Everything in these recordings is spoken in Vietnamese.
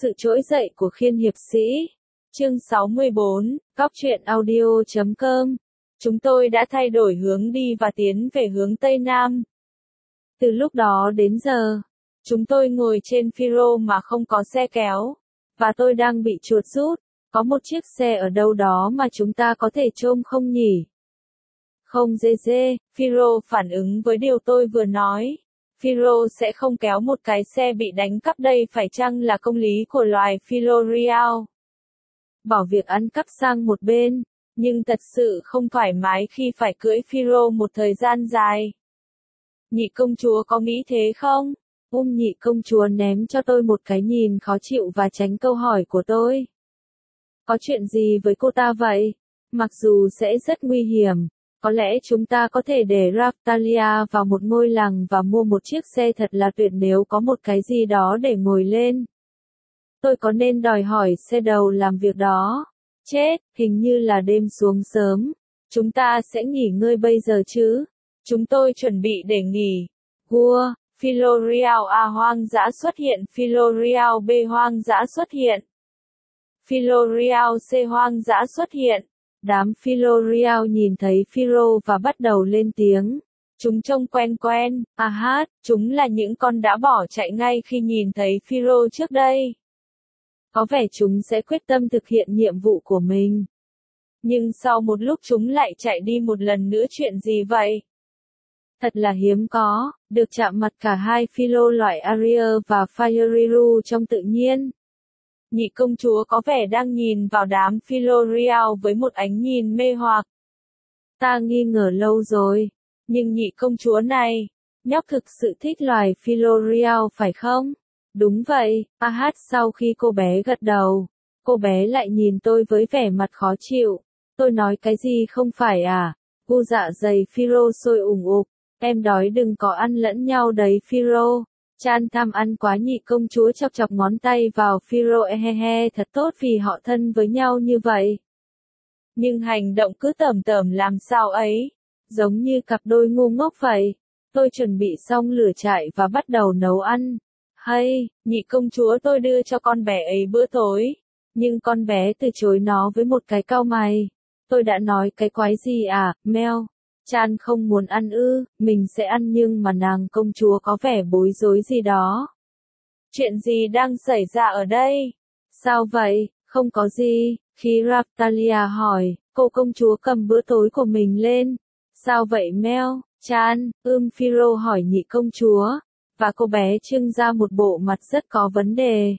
Sự trỗi dậy của Khiên hiệp sĩ. Chương 64, Góc truyện audio.com. Chúng tôi đã thay đổi hướng đi và tiến về hướng Tây Nam. Từ lúc đó đến giờ, chúng tôi ngồi trên Phiro mà không có xe kéo. Và tôi đang bị chuột rút. Có một chiếc xe ở đâu đó mà chúng ta có thể trông không nhỉ? Không dê dê, Phiro phản ứng với điều tôi vừa nói. Phiro sẽ không kéo một cái xe bị đánh cắp, đây phải chăng là công lý của loài Philorial? Bỏ việc ăn cắp sang một bên, nhưng thật sự không thoải mái khi phải cưỡi Phiro một thời gian dài. Nhị công chúa có nghĩ thế không? Nhị công chúa ném cho tôi một cái nhìn khó chịu và tránh câu hỏi của tôi. Có chuyện gì với cô ta vậy? Mặc dù sẽ rất nguy hiểm, có lẽ chúng ta có thể để Raftalia vào một ngôi làng và mua một chiếc xe thật là tuyệt nếu có một cái gì đó để ngồi lên. Tôi có nên đòi hỏi xe đầu làm việc đó? Chết, hình như là đêm xuống sớm. Chúng ta sẽ nghỉ ngơi bây giờ chứ? Chúng tôi chuẩn bị để nghỉ. Vua, Philorial A hoang dã xuất hiện, Philorial B hoang dã xuất hiện. Philorial C hoang dã xuất hiện. Đám Philorial nhìn thấy Phiro và bắt đầu lên tiếng. Chúng trông quen quen, chúng là những con đã bỏ chạy ngay khi nhìn thấy Phiro trước đây. Có vẻ chúng sẽ quyết tâm thực hiện nhiệm vụ của mình. Nhưng sau một lúc chúng lại chạy đi một lần nữa, chuyện gì vậy? Thật là hiếm có, được chạm mặt cả hai Philo loại Ariel và Fayuriru trong tự nhiên. Nhị công chúa có vẻ đang nhìn vào đám Philorial với một ánh nhìn mê hoặc. Ta nghi ngờ lâu rồi, nhưng nhị công chúa này, nhóc thực sự thích loài Philorial phải không? Đúng vậy, sau khi cô bé gật đầu, cô bé lại nhìn tôi với vẻ mặt khó chịu. Tôi nói cái gì không phải à? Gu dạ dày Phiro sôi ủng ục, em đói đừng có ăn lẫn nhau đấy Phiro. Chan tham ăn quá, nhị công chúa chọc chọc ngón tay vào Phiro, thật tốt vì họ thân với nhau như vậy. Nhưng hành động cứ tởm tởm làm sao ấy, giống như cặp đôi ngu ngốc vậy. Tôi chuẩn bị xong lửa trại và bắt đầu nấu ăn. Hay, nhị công chúa, tôi đưa cho con bé ấy bữa tối. Nhưng con bé từ chối nó với một cái cau mày. Tôi đã nói cái quái gì à, Mel? Chan không muốn ăn ư? Mình sẽ ăn nhưng mà nàng công chúa có vẻ bối rối gì đó. Chuyện gì đang xảy ra ở đây? Sao vậy? Không có gì. Khi Raftalia hỏi, cô công chúa cầm bữa tối của mình lên. Sao vậy Mel? Chan, Phiro hỏi nhị công chúa. Và cô bé trưng ra một bộ mặt rất có vấn đề.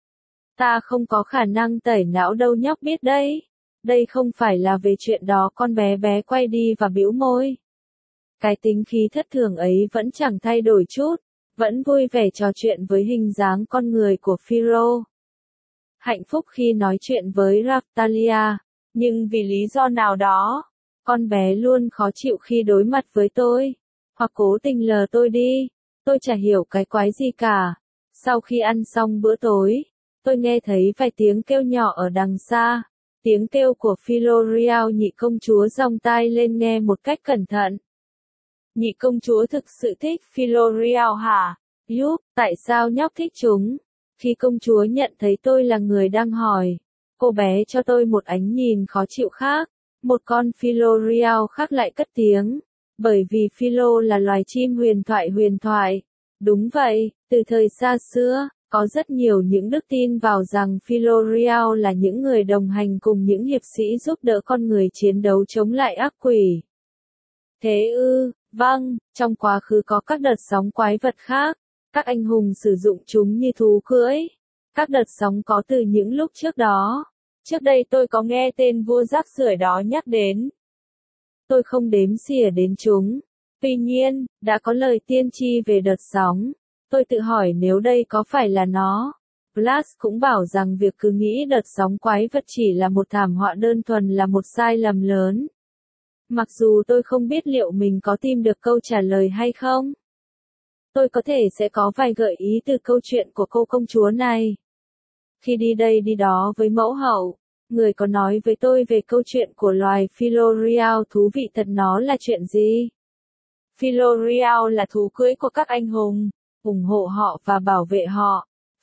Ta không có khả năng tẩy não đâu nhóc biết đấy. Đây không phải là về chuyện đó, con bé quay đi và bĩu môi. Cái tính khí thất thường ấy vẫn chẳng thay đổi chút, vẫn vui vẻ trò chuyện với hình dáng con người của Phiro. Hạnh phúc khi nói chuyện với Raftalia, nhưng vì lý do nào đó, con bé luôn khó chịu khi đối mặt với tôi, hoặc cố tình lờ tôi đi. Tôi chả hiểu cái quái gì cả. Sau khi ăn xong bữa tối, tôi nghe thấy vài tiếng kêu nhỏ ở đằng xa. Tiếng kêu của Philorial. Nhị công chúa giong tai lên nghe một cách cẩn thận. Nhị công chúa thực sự thích Philorial hả? Tại sao nhóc thích chúng? Khi công chúa nhận thấy tôi là người đang hỏi, cô bé cho tôi một ánh nhìn khó chịu khác. Một con Philorial khác lại cất tiếng. Bởi vì Philo là loài chim huyền thoại. Đúng vậy, từ thời xa xưa, có rất nhiều những đức tin vào rằng Philorial là những người đồng hành cùng những hiệp sĩ giúp đỡ con người chiến đấu chống lại ác quỷ. Thế ư? Vâng, trong quá khứ có các đợt sóng quái vật khác, các anh hùng sử dụng chúng như thú cưỡi. Các đợt sóng có từ những lúc trước đó. Trước đây tôi có nghe tên vua rác rưởi đó nhắc đến. Tôi không đếm xỉa đến chúng. Tuy nhiên, đã có lời tiên tri về đợt sóng. Tôi tự hỏi nếu đây có phải là nó. Blas cũng bảo rằng việc cứ nghĩ đợt sóng quái vật chỉ là một thảm họa đơn thuần là một sai lầm lớn. Mặc dù tôi không biết liệu mình có tìm được câu trả lời hay không. Tôi có thể sẽ có vài gợi ý từ câu chuyện của cô công chúa này. Khi đi đây đi đó với mẫu hậu, người có nói với tôi về câu chuyện của loài Philorial thú vị thật. Nó là chuyện gì? Philorial là thú cưỡi của các anh hùng, ủng hộ họ và bảo vệ họ.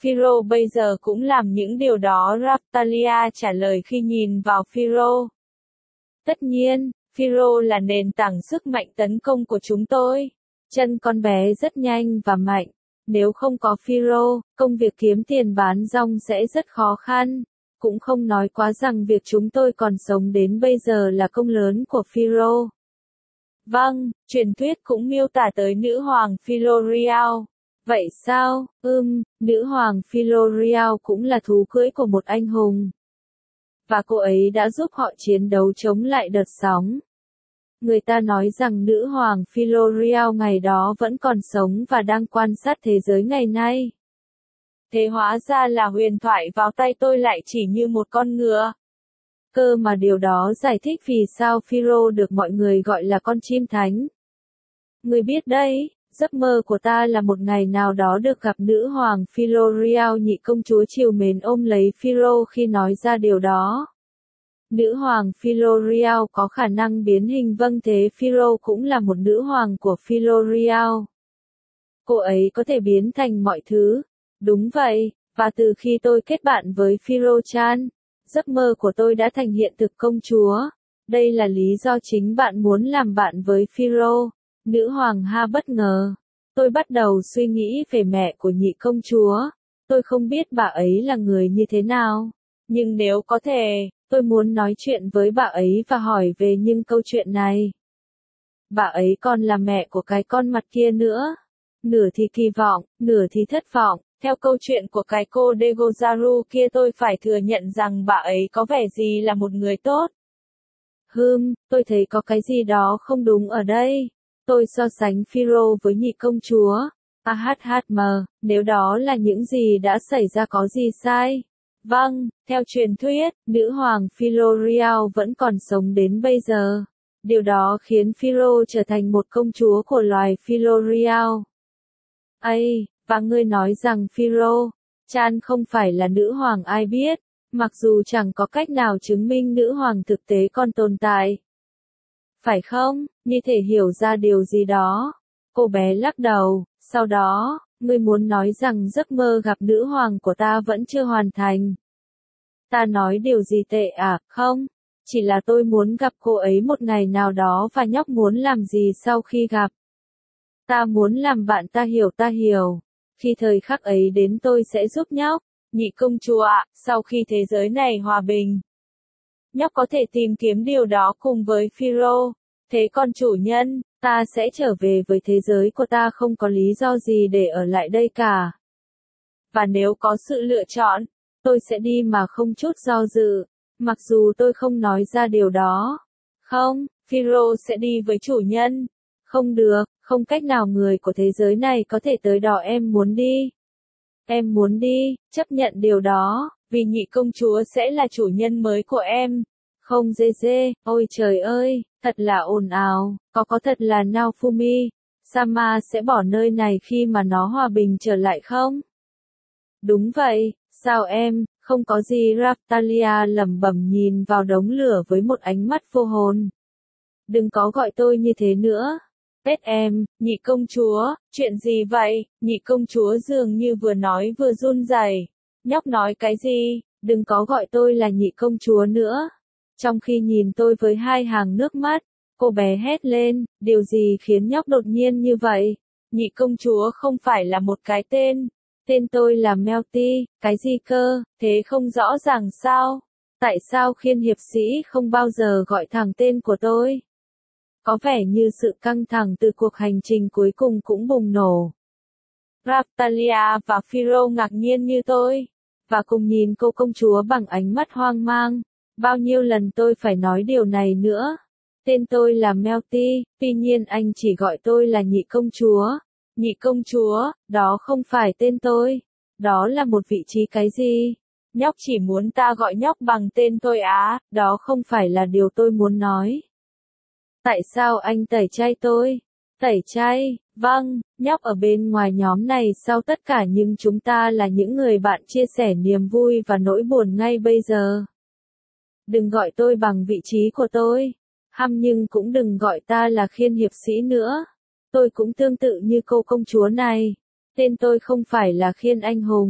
Phiro bây giờ cũng làm những điều đó, Raftalia trả lời khi nhìn vào Phiro. Tất nhiên, Phiro là nền tảng sức mạnh tấn công của chúng tôi. Chân con bé rất nhanh và mạnh. Nếu không có Phiro, công việc kiếm tiền bán rong sẽ rất khó khăn. Cũng không nói quá rằng việc chúng tôi còn sống đến bây giờ là công lớn của Phiro. Vâng, truyền thuyết cũng miêu tả tới nữ hoàng Philorial. Vậy sao? Nữ hoàng Philorial cũng là thú cưỡi của một anh hùng. Và cô ấy đã giúp họ chiến đấu chống lại đợt sóng. Người ta nói rằng nữ hoàng Philorial ngày đó vẫn còn sống và đang quan sát thế giới ngày nay. Thế hóa ra là huyền thoại vào tay tôi lại chỉ như một con ngựa. Cơ mà điều đó giải thích vì sao Phiro được mọi người gọi là con chim thánh. Người biết đấy, giấc mơ của ta là một ngày nào đó được gặp nữ hoàng Philorial. Nhị công chúa trìu mến ôm lấy Phiro khi nói ra điều đó. Nữ hoàng Philorial có khả năng biến hình, vâng, thế Phiro cũng là một nữ hoàng của Philorial. Cô ấy có thể biến thành mọi thứ. Đúng vậy, và từ khi tôi kết bạn với Phiro-chan, giấc mơ của tôi đã thành hiện thực, công chúa. Đây là lý do chính bạn muốn làm bạn với Phiro. Nữ hoàng Ha bất ngờ. Tôi bắt đầu suy nghĩ về mẹ của nhị công chúa. Tôi không biết bà ấy là người như thế nào. Nhưng nếu có thể, tôi muốn nói chuyện với bà ấy và hỏi về những câu chuyện này. Bà ấy còn là mẹ của cái con mặt kia nữa. Nửa thì kỳ vọng, nửa thì thất vọng. Theo câu chuyện của cái cô Degozaru kia, tôi phải thừa nhận rằng bà ấy có vẻ gì là một người tốt. Tôi thấy có cái gì đó không đúng ở đây. Tôi so sánh Phiro với nhị công chúa. Nếu đó là những gì đã xảy ra có gì sai? Vâng, theo truyền thuyết, nữ hoàng Philorial vẫn còn sống đến bây giờ. Điều đó khiến Phiro trở thành một công chúa của loài Philorial. Và ngươi nói rằng Phiro-chan không phải là nữ hoàng, ai biết, mặc dù chẳng có cách nào chứng minh nữ hoàng thực tế còn tồn tại. Phải không? Như thể hiểu ra điều gì đó. Cô bé lắc đầu, sau đó, ngươi muốn nói rằng giấc mơ gặp nữ hoàng của ta vẫn chưa hoàn thành. Ta nói điều gì tệ à? Không, chỉ là tôi muốn gặp cô ấy một ngày nào đó và nhóc muốn làm gì sau khi gặp. Ta muốn làm bạn, ta hiểu. Khi thời khắc ấy đến tôi sẽ giúp nhóc. Nhị công chúa ạ, sau khi thế giới này hòa bình, nhóc có thể tìm kiếm điều đó cùng với Phiro. Thế còn chủ nhân, ta sẽ trở về với thế giới của ta, không có lý do gì để ở lại đây cả. Và nếu có sự lựa chọn, tôi sẽ đi mà không chút do dự, mặc dù tôi không nói ra điều đó. Không, Phiro sẽ đi với chủ nhân. Không được, không cách nào người của thế giới này có thể tới đó. Em muốn đi. Em muốn đi, chấp nhận điều đó, vì nhị công chúa sẽ là chủ nhân mới của em. Không dê, ôi trời ơi, thật là ồn ào, có thật là Naofumi Sama sẽ bỏ nơi này khi mà nó hòa bình trở lại không? Đúng vậy, sao em, không có gì. Raftalia lẩm bẩm nhìn vào đống lửa với một ánh mắt vô hồn. Đừng có gọi tôi như thế nữa. Pet em, nhị công chúa, chuyện gì vậy? Nhị công chúa dường như vừa nói vừa run rẩy. Nhóc nói cái gì? Đừng có gọi tôi là nhị công chúa nữa. Trong khi nhìn tôi với hai hàng nước mắt, cô bé hét lên, điều gì khiến nhóc đột nhiên như vậy? Nhị công chúa không phải là một cái tên. Tên tôi là Melty, cái gì cơ, thế không rõ ràng sao? Tại sao khiên hiệp sĩ không bao giờ gọi thẳng tên của tôi? Có vẻ như sự căng thẳng từ cuộc hành trình cuối cùng cũng bùng nổ. Raftalia và Phiro ngạc nhiên như tôi, và cùng nhìn cô công chúa bằng ánh mắt hoang mang. Bao nhiêu lần tôi phải nói điều này nữa? Tên tôi là Melty, tuy nhiên anh chỉ gọi tôi là nhị công chúa. Nhị công chúa, đó không phải tên tôi. Đó là một vị trí cái gì? Nhóc chỉ muốn ta gọi nhóc bằng tên tôi á, đó không phải là điều tôi muốn nói. Tại sao anh tẩy chay tôi? Tẩy chay, vâng, nhóc ở bên ngoài nhóm này sau tất cả, nhưng chúng ta là những người bạn chia sẻ niềm vui và nỗi buồn ngay bây giờ. Đừng gọi tôi bằng vị trí của tôi. Nhưng cũng đừng gọi ta là khiên hiệp sĩ nữa. Tôi cũng tương tự như cô công chúa này. Tên tôi không phải là khiên anh hùng.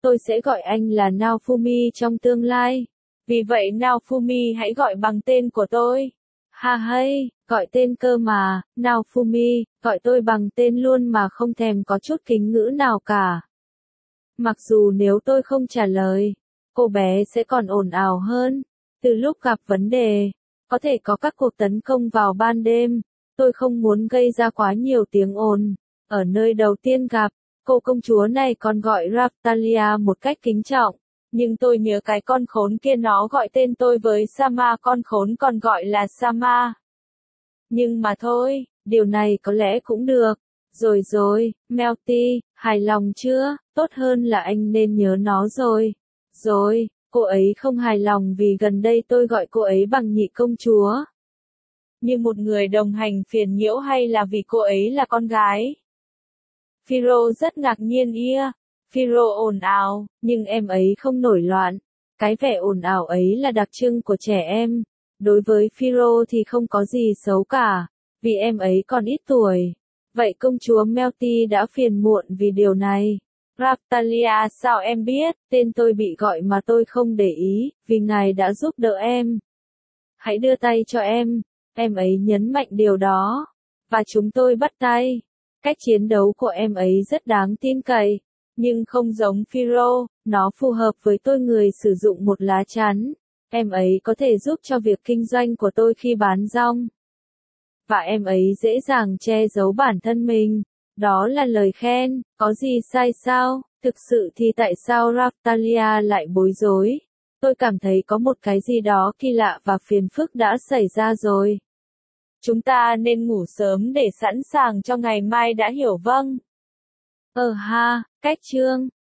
Tôi sẽ gọi anh là Naofumi trong tương lai. Vì vậy Naofumi hãy gọi bằng tên của tôi. Ha hay, gọi tên cơ mà, Naofumi, gọi tôi bằng tên luôn mà không thèm có chút kính ngữ nào cả. Mặc dù nếu tôi không trả lời, cô bé sẽ còn ồn ào hơn. Từ lúc gặp vấn đề, có thể có các cuộc tấn công vào ban đêm, tôi không muốn gây ra quá nhiều tiếng ồn. Ở nơi đầu tiên gặp, cô công chúa này còn gọi Raftalia một cách kính trọng, nhưng tôi nhớ cái con khốn kia nó gọi tên tôi với Sama, con khốn còn gọi là Sama. Nhưng mà thôi, điều này có lẽ cũng được. Rồi rồi, Melty, hài lòng chưa? Tốt hơn là anh nên nhớ nó rồi. Rồi, cô ấy không hài lòng vì gần đây tôi gọi cô ấy bằng nhị công chúa. Như một người đồng hành phiền nhiễu hay là vì cô ấy là con gái? Phiro rất ngạc nhiên ia. Phiro ồn ào, nhưng em ấy không nổi loạn. Cái vẻ ồn ào ấy là đặc trưng của trẻ em. Đối với Phiro thì không có gì xấu cả, vì em ấy còn ít tuổi. Vậy công chúa Melty đã phiền muộn vì điều này. Raftalia, sao em biết? Tên tôi bị gọi mà tôi không để ý, vì ngài đã giúp đỡ em. Hãy đưa tay cho em. Em ấy nhấn mạnh điều đó. Và chúng tôi bắt tay. Cách chiến đấu của em ấy rất đáng tin cậy. Nhưng không giống Phiro, nó phù hợp với tôi, người sử dụng một lá chắn. Em ấy có thể giúp cho việc kinh doanh của tôi khi bán rong. Và em ấy dễ dàng che giấu bản thân mình. Đó là lời khen, có gì sai sao? Thực sự thì tại sao Raftalia lại bối rối? Tôi cảm thấy có một cái gì đó kỳ lạ và phiền phức đã xảy ra rồi. Chúng ta nên ngủ sớm để sẵn sàng cho ngày mai, đã hiểu vâng? Ha, cách chương.